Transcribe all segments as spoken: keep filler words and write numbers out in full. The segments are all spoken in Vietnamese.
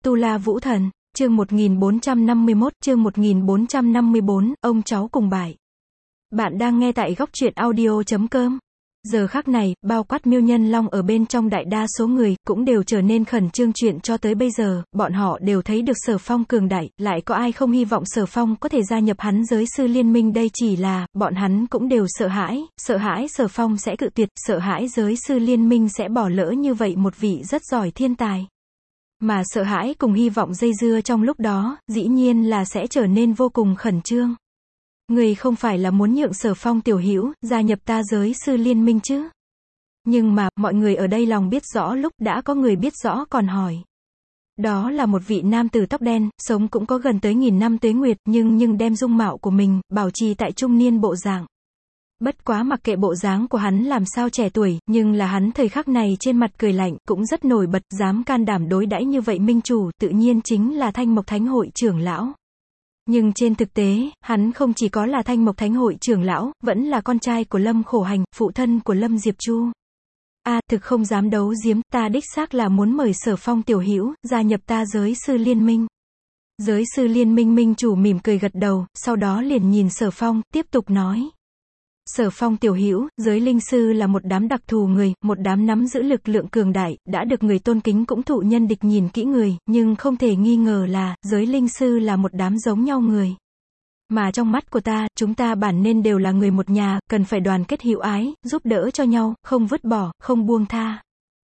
Tu La Vũ Thần, chương một nghìn bốn trăm năm mươi mốt, chương một nghìn bốn trăm năm mươi bốn, ông cháu cùng bại. Bạn đang nghe tại góc truyện audio chấm com. Giờ khắc này, bao quát Miêu Nhân Long ở bên trong đại đa số người, cũng đều trở nên khẩn trương chuyện cho tới bây giờ, bọn họ đều thấy được Sở Phong cường đại, lại có ai không hy vọng Sở Phong có thể gia nhập hắn giới sư liên minh đây chỉ là, bọn hắn cũng đều sợ hãi, sợ hãi Sở Phong sẽ cự tuyệt, sợ hãi giới sư liên minh sẽ bỏ lỡ như vậy một vị rất giỏi thiên tài. Mà sợ hãi cùng hy vọng dây dưa trong lúc đó, dĩ nhiên là sẽ trở nên vô cùng khẩn trương. Người không phải là muốn nhượng Sở Phong tiểu hữu gia nhập ta giới sư liên minh chứ? Nhưng mà, mọi người ở đây lòng biết rõ lúc đã có người biết rõ còn hỏi. Đó là một vị nam tử tóc đen, sống cũng có gần tới nghìn năm tuế nguyệt, nhưng nhưng đem dung mạo của mình, bảo trì tại trung niên bộ dạng. Bất quá mặc kệ bộ dáng của hắn làm sao trẻ tuổi, nhưng là hắn thời khắc này trên mặt cười lạnh, cũng rất nổi bật, dám can đảm đối đãi như vậy minh chủ, tự nhiên chính là Thanh Mộc Thánh hội trưởng lão. Nhưng trên thực tế, hắn không chỉ có là Thanh Mộc Thánh hội trưởng lão, vẫn là con trai của Lâm Khổ Hành, phụ thân của Lâm Diệp Chu. A, à, thực không dám đấu giếm, ta đích xác là muốn mời Sở Phong tiểu hữu gia nhập ta giới sư liên minh. Giới sư liên minh minh chủ mỉm cười gật đầu, sau đó liền nhìn Sở Phong, tiếp tục nói. Sở Phong tiểu hữu, giới linh sư là một đám đặc thù người, một đám nắm giữ lực lượng cường đại, đã được người tôn kính cũng thụ nhân địch nhìn kỹ người, nhưng không thể nghi ngờ là, giới linh sư là một đám giống nhau người. Mà trong mắt của ta, chúng ta bản nên đều là người một nhà, cần phải đoàn kết hữu ái, giúp đỡ cho nhau, không vứt bỏ, không buông tha.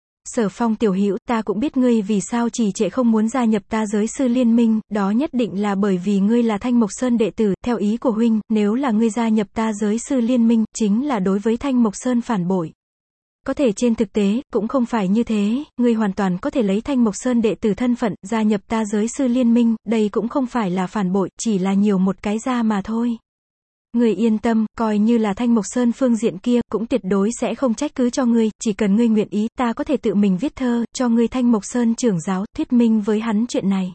Sở Phong tiểu hữu, ta cũng biết ngươi vì sao trì trệ không muốn gia nhập ta giới sư liên minh, đó nhất định là bởi vì ngươi là Thanh Mộc Sơn đệ tử, theo ý của huynh, nếu là ngươi gia nhập ta giới sư liên minh, chính là đối với Thanh Mộc Sơn phản bội. Có thể trên thực tế, cũng không phải như thế, ngươi hoàn toàn có thể lấy Thanh Mộc Sơn đệ tử thân phận, gia nhập ta giới sư liên minh, đây cũng không phải là phản bội, chỉ là nhiều một cái ra mà thôi. Ngươi yên tâm, coi như là Thanh Mộc Sơn phương diện kia, cũng tuyệt đối sẽ không trách cứ cho ngươi, chỉ cần ngươi nguyện ý, ta có thể tự mình viết thơ, cho ngươi Thanh Mộc Sơn trưởng giáo, thuyết minh với hắn chuyện này.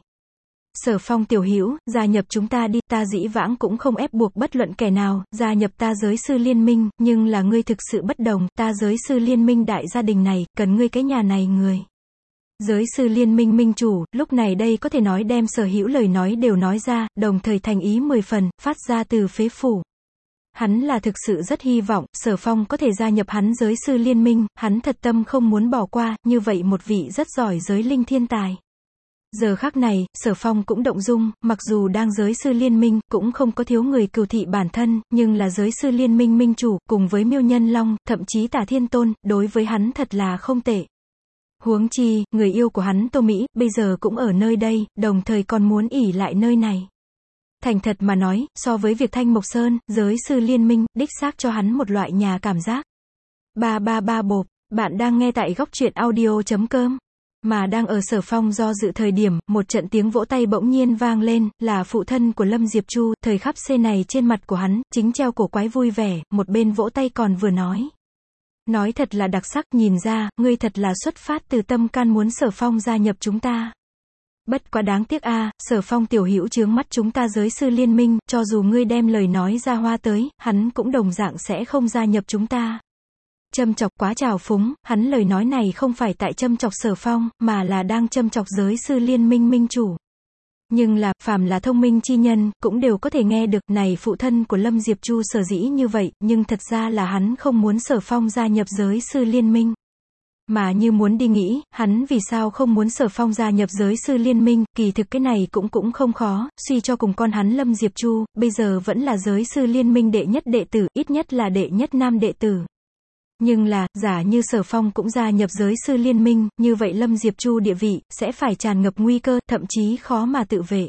Sở Phong tiểu hữu, gia nhập chúng ta đi, ta dĩ vãng cũng không ép buộc bất luận kẻ nào, gia nhập ta giới sư liên minh, nhưng là ngươi thực sự bất đồng, ta giới sư liên minh đại gia đình này, cần ngươi cái nhà này người. Giới sư liên minh minh chủ, lúc này đây có thể nói đem sở hữu lời nói đều nói ra, đồng thời thành ý mười phần, phát ra từ phế phủ. Hắn là thực sự rất hy vọng, Sở Phong có thể gia nhập hắn giới sư liên minh, hắn thật tâm không muốn bỏ qua, như vậy một vị rất giỏi giới linh thiên tài. Giờ khắc này, Sở Phong cũng động dung, mặc dù đang giới sư liên minh, cũng không có thiếu người cừu thị bản thân, nhưng là giới sư liên minh minh chủ, cùng với Miêu Nhân Long, thậm chí Tả Thiên Tôn, đối với hắn thật là không tệ. Huống chi, người yêu của hắn Tô Mỹ, bây giờ cũng ở nơi đây, đồng thời còn muốn ỉ lại nơi này. Thành thật mà nói, so với việc Thanh Mộc Sơn, giới sư liên minh, đích xác cho hắn một loại nhà cảm giác. Ba ba ba bộp, bạn đang nghe tại góc truyện audio chấm com. Mà đang ở Sở Phong do dự thời điểm, một trận tiếng vỗ tay bỗng nhiên vang lên, là phụ thân của Lâm Diệp Chu, thời khắc xê này trên mặt của hắn, chính treo cổ quái vui vẻ, một bên vỗ tay còn vừa nói. Nói thật là đặc sắc, nhìn ra, ngươi thật là xuất phát từ tâm can muốn Sở Phong gia nhập chúng ta. Bất quá đáng tiếc a, à, Sở Phong tiểu hữu chướng mắt chúng ta giới sư liên minh, cho dù ngươi đem lời nói ra hoa tới, hắn cũng đồng dạng sẽ không gia nhập chúng ta. Châm chọc quá trào phúng, hắn lời nói này không phải tại châm chọc Sở Phong, mà là đang châm chọc giới sư liên minh minh chủ. Nhưng là, phàm là thông minh chi nhân, cũng đều có thể nghe được, này phụ thân của Lâm Diệp Chu sở dĩ như vậy, nhưng thật ra là hắn không muốn Sở Phong gia nhập giới sư liên minh. Mà như muốn đi nghĩ, hắn vì sao không muốn Sở Phong gia nhập giới sư liên minh, kỳ thực cái này cũng cũng không khó, suy cho cùng con hắn Lâm Diệp Chu, bây giờ vẫn là giới sư liên minh đệ nhất đệ tử, ít nhất là đệ nhất nam đệ tử. Nhưng là, giả như Sở Phong cũng gia nhập giới sư liên minh, như vậy Lâm Diệp Chu địa vị, sẽ phải tràn ngập nguy cơ, thậm chí khó mà tự vệ.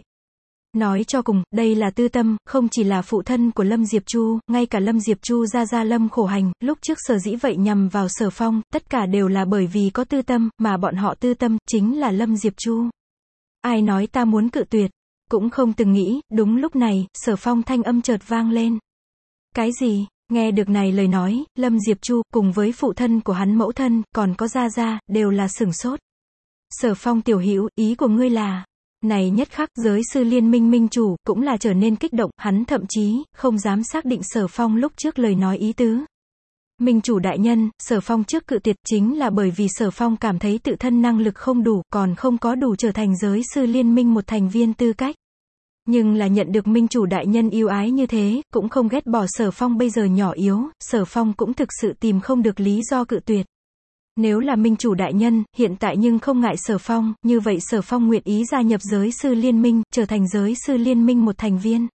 Nói cho cùng, đây là tư tâm, không chỉ là phụ thân của Lâm Diệp Chu, ngay cả Lâm Diệp Chu gia gia Lâm Khổ Hành, lúc trước sở dĩ vậy nhằm vào Sở Phong, tất cả đều là bởi vì có tư tâm, mà bọn họ tư tâm, chính là Lâm Diệp Chu. Ai nói ta muốn cự tuyệt, cũng không từng nghĩ, đúng lúc này, Sở Phong thanh âm chợt vang lên. Cái gì? Nghe được này lời nói, Lâm Diệp Chu, cùng với phụ thân của hắn mẫu thân, còn có gia gia, đều là sửng sốt. Sở Phong tiểu hữu, ý của ngươi là... Này nhất khắc, giới sư liên minh minh chủ, cũng là trở nên kích động, hắn thậm chí, không dám xác định Sở Phong lúc trước lời nói ý tứ. Minh chủ đại nhân, Sở Phong trước cự tuyệt chính là bởi vì Sở Phong cảm thấy tự thân năng lực không đủ, còn không có đủ trở thành giới sư liên minh một thành viên tư cách. Nhưng là nhận được Minh chủ đại nhân yêu ái như thế, cũng không ghét bỏ Sở Phong bây giờ nhỏ yếu, Sở Phong cũng thực sự tìm không được lý do cự tuyệt. Nếu là Minh chủ đại nhân, hiện tại nhưng không ngại Sở Phong, như vậy Sở Phong nguyện ý gia nhập giới sư liên minh, trở thành giới sư liên minh một thành viên.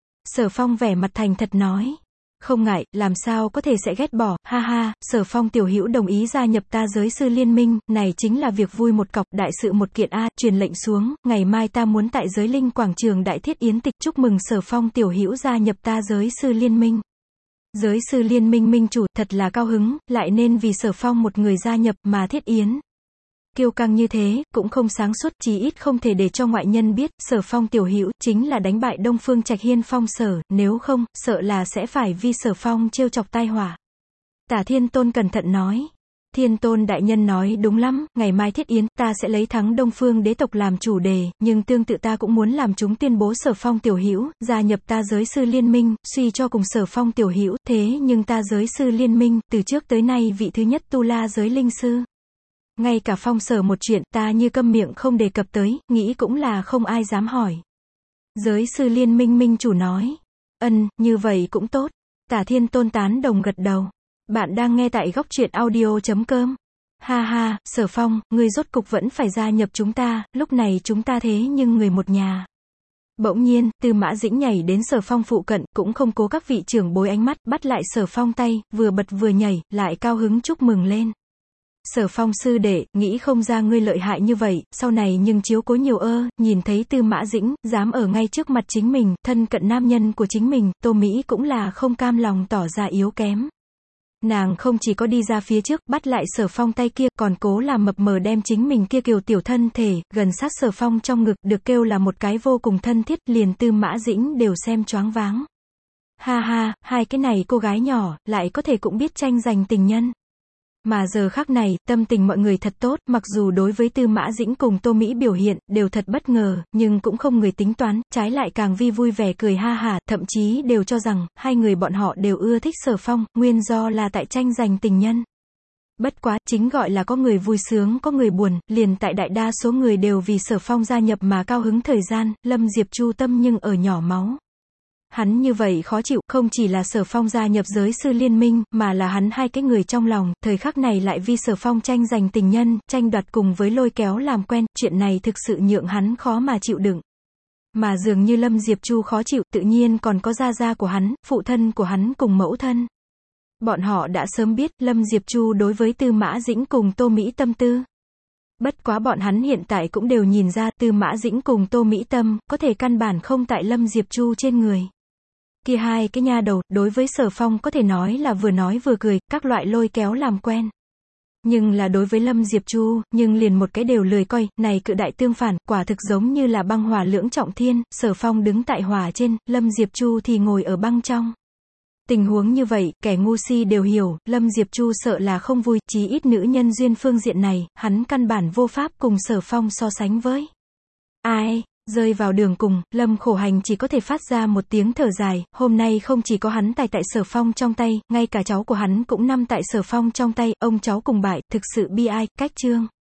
Sở Phong vẻ mặt thành thật nói. Không ngại, làm sao có thể sẽ ghét bỏ, ha ha, Sở Phong tiểu hữu đồng ý gia nhập ta giới sư liên minh, này chính là việc vui một cọc, đại sự một kiện a, truyền lệnh xuống, ngày mai ta muốn tại giới linh quảng trường đại thiết yến tịch chúc mừng Sở Phong tiểu hữu gia nhập ta giới sư liên minh. Giới sư liên minh minh chủ, thật là cao hứng, lại nên vì Sở Phong một người gia nhập mà thiết yến. Kiêu căng như thế, cũng không sáng suốt, chí ít không thể để cho ngoại nhân biết, Sở Phong tiểu hữu chính là đánh bại Đông Phương Trạch Hiên Phong Sở, nếu không, sợ là sẽ phải vì Sở Phong trêu chọc tai họa. Tả Thiên Tôn cẩn thận nói. Thiên Tôn đại nhân nói đúng lắm, ngày mai thiết yến, ta sẽ lấy thắng Đông Phương đế tộc làm chủ đề, nhưng tương tự ta cũng muốn làm chúng tuyên bố Sở Phong tiểu hữu gia nhập ta giới sư liên minh, suy cho cùng Sở Phong tiểu hữu, thế nhưng ta giới sư liên minh, từ trước tới nay vị thứ nhất tu la giới linh sư. Ngay cả Phong Sở một chuyện, ta như câm miệng không đề cập tới, nghĩ cũng là không ai dám hỏi. Giới sư liên minh minh chủ nói. Ân, như vậy cũng tốt. Tả Thiên Tôn tán đồng gật đầu. Bạn đang nghe tại góc truyện audio chấm com. Ha ha, Sở Phong, ngươi rốt cục vẫn phải gia nhập chúng ta, lúc này chúng ta thế nhưng người một nhà. Bỗng nhiên, Tư Mã Dĩnh nhảy đến Sở Phong phụ cận, cũng không cố các vị trưởng bối ánh mắt, bắt lại Sở Phong tay, vừa bật vừa nhảy, lại cao hứng chúc mừng lên. Sở Phong sư đệ, nghĩ không ra ngươi lợi hại như vậy, sau này nhưng chiếu cố nhiều ơ, nhìn thấy Tư Mã Dĩnh, dám ở ngay trước mặt chính mình, thân cận nam nhân của chính mình, Tô Mỹ cũng là không cam lòng tỏ ra yếu kém. Nàng không chỉ có đi ra phía trước, bắt lại Sở Phong tay kia, còn cố làm mập mờ đem chính mình kia kiều tiểu thân thể, gần sát Sở Phong trong ngực, được kêu là một cái vô cùng thân thiết, liền Tư Mã Dĩnh đều xem choáng váng. Ha ha, hai cái này cô gái nhỏ, lại có thể cũng biết tranh giành tình nhân. Mà giờ khắc này, tâm tình mọi người thật tốt, mặc dù đối với Tư Mã Dĩnh cùng Tô Mỹ biểu hiện, đều thật bất ngờ, nhưng cũng không người tính toán, trái lại càng vi vui vẻ cười ha hả, thậm chí đều cho rằng, hai người bọn họ đều ưa thích Sở Phong, nguyên do là tại tranh giành tình nhân. Bất quá, chính gọi là có người vui sướng có người buồn, liền tại đại đa số người đều vì Sở Phong gia nhập mà cao hứng thời gian, Lâm Diệp Chu tâm nhưng ở nhỏ máu. Hắn như vậy khó chịu, không chỉ là Sở Phong gia nhập giới sư liên minh, mà là hắn hai cái người trong lòng, thời khắc này lại vì Sở Phong tranh giành tình nhân, tranh đoạt cùng với lôi kéo làm quen, chuyện này thực sự nhượng hắn khó mà chịu đựng. Mà dường như Lâm Diệp Chu khó chịu, tự nhiên còn có gia gia của hắn, phụ thân của hắn cùng mẫu thân. Bọn họ đã sớm biết, Lâm Diệp Chu đối với Tư Mã Dĩnh cùng Tô Mỹ tâm tư. Bất quá bọn hắn hiện tại cũng đều nhìn ra, Tư Mã Dĩnh cùng Tô Mỹ tâm, có thể căn bản không tại Lâm Diệp Chu trên người. Kia hai cái nha đầu, đối với Sở Phong có thể nói là vừa nói vừa cười, các loại lôi kéo làm quen. Nhưng là đối với Lâm Diệp Chu, nhưng liền một cái đều lười coi, này cự đại tương phản, quả thực giống như là băng hỏa lưỡng trọng thiên, Sở Phong đứng tại hỏa trên, Lâm Diệp Chu thì ngồi ở băng trong. Tình huống như vậy, kẻ ngu si đều hiểu, Lâm Diệp Chu sợ là không vui, chí ít nữ nhân duyên phương diện này, hắn căn bản vô pháp cùng Sở Phong so sánh với. Ai? Rơi vào đường cùng, Lâm Khổ Hành chỉ có thể phát ra một tiếng thở dài, hôm nay không chỉ có hắn tài tại Sở Phong trong tay, ngay cả cháu của hắn cũng nằm tại Sở Phong trong tay, ông cháu cùng bại, thực sự bi ai, cách chương.